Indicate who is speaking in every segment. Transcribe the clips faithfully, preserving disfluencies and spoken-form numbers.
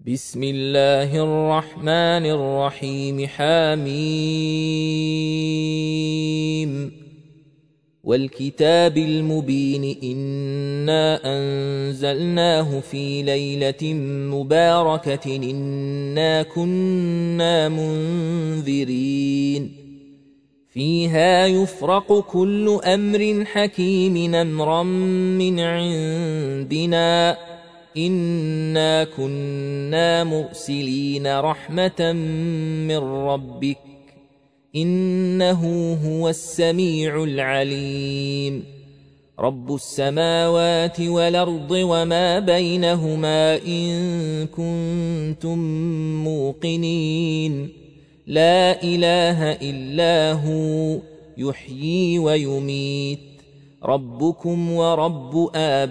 Speaker 1: بسم الله الرحمن الرحيم. حميم والكتاب المبين إنا أنزلناه في ليلة مباركة إنا كنا منذرين فيها يفرق كل أمر حكيم أمرا من عندنا إنا كنا مرسلين رحمة من ربك إنه هو السميع العليم. رب السماوات والأرض وما بينهما إن كنتم موقنين لا إله إلا هو يحيي ويميت ربكم ورب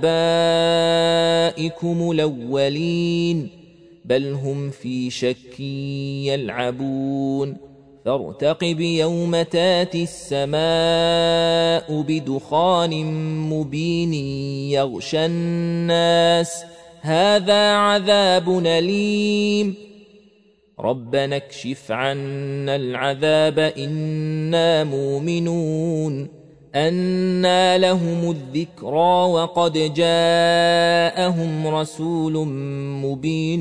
Speaker 1: آبائكم الأولين بل هم في شك يلعبون فارتقب يوم تاتي السماء بدخان مبين يغشى الناس هذا عذاب أليم ربنا اكشف عنا العذاب إنا مؤمنون أنى لهم الذكرى وقد جاءهم رسول مبين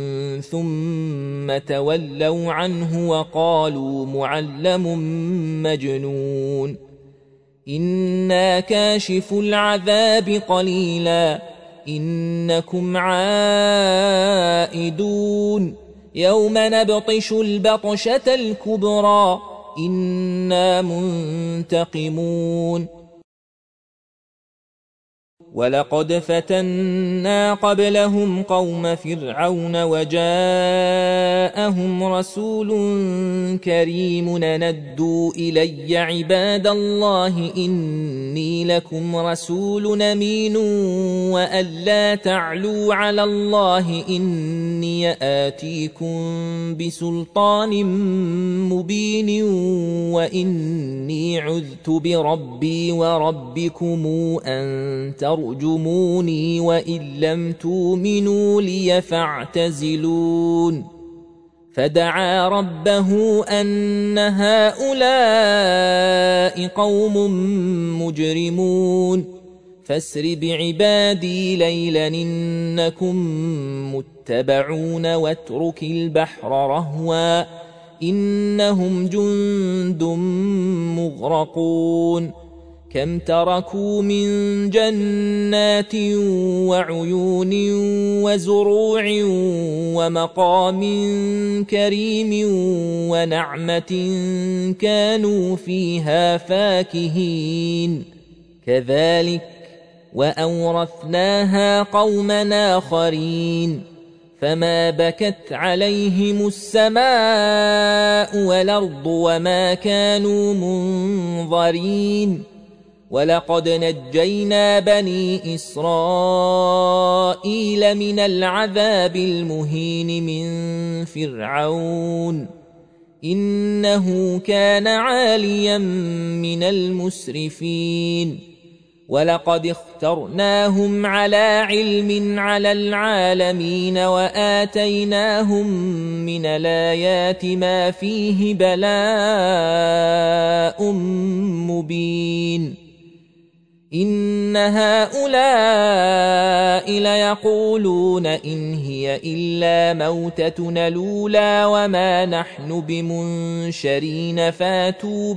Speaker 1: ثم تولوا عنه وقالوا معلم مجنون إنا كاشف العذاب قليلا إنكم عائدون يوم نبطش البطشة الكبرى إنا منتقمون ولقد فتنا قبلهم قوم فرعون وجاءهم رسول كريم ندوا إلي عباد الله إني لكم رسول أمين وأن لا تعلوا على الله إني آتيكم بسلطان مبين وإني عذت بربي وربكم أن ترجموني وإن لم تؤمنوا لي فاعتزلون فدعا ربه أن هؤلاء قوم مجرمون فاسر بعبادي ليلا إنكم متبعون واترك البحر رهوا إنهم جند مغرقون كم تركوا من جنات وعيون وزروع ومقام كريم ونعمة كانوا فيها فاكهين كذلك وأورثناها قوما آخرين فما بكت عليهم السماء والأرض وما كانوا منظرين ولقد نجينا بني إسرائيل من العذاب المهين من فرعون إنه كان عاليا من المسرفين ولقد اخترناهم على علم على العالمين وآتيناهم من الآيات ما فيه بلاء مبين إن هؤلاء ليقولون إن هي إلا موتتنا الأولى وما نحن بمنشرين فاتوا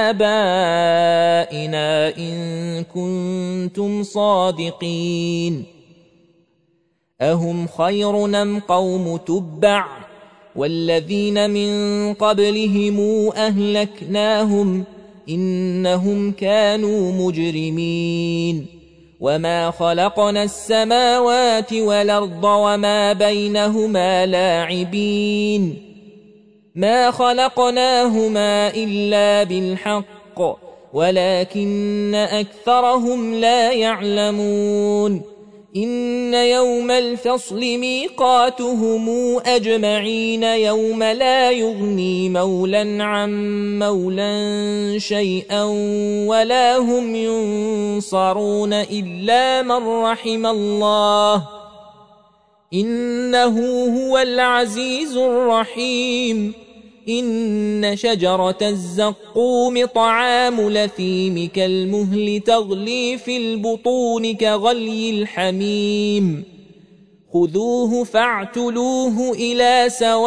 Speaker 1: بآبائنا إن كنتم صادقين أهم خير أم قوم تبع والذين من قبلهم أهلكناهم إنهم كانوا مجرمين وما خلقنا السماوات والأرض وما بينهما لاعبين ما خلقناهما إلا بالحق ولكن أكثرهم لا يعلمون إن يوم الفصل ميقاتهم أجمعين يوم لا يغني مولا عن مولا شيئا ولا هم ينصرون إلا من رحم الله إنه هو العزيز الرحيم. إن شجرة الزقوم طعام لثيم كالمهل تغلي في البطون كغلي الحميم. خذوه فاعتلوه إلى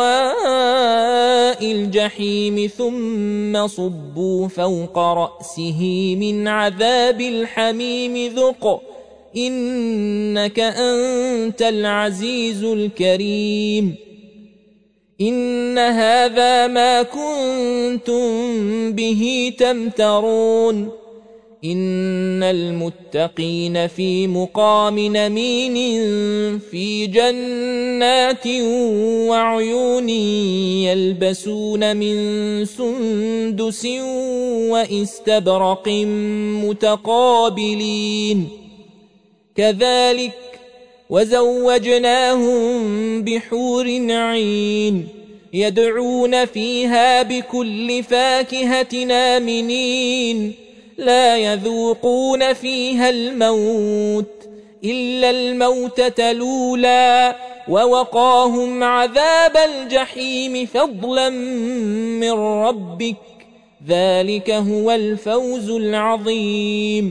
Speaker 1: سواء الجحيم ثم صبوا فوق رأسه من عذاب الحميم ذق إنك أنت العزيز الكريم. إن هذا ما كنتم به تمترون. إن المتقين في مقام أمين في جنات وعيون يلبسون من سندس واستبرق متقابلين كذلك وزوجناهم بحور عين يدعون فيها بكل فاكهة آمنين لا يذوقون فيها الموت إلا الموتة الأولى ووقاهم عذاب الجحيم فضلا من ربك ذلك هو الفوز العظيم.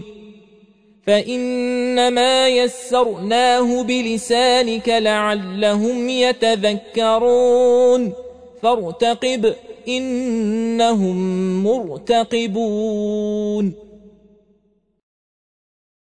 Speaker 1: فإنما يسرناه بلسانك لعلهم يتذكرون فارتقب إنهم مرتقبون.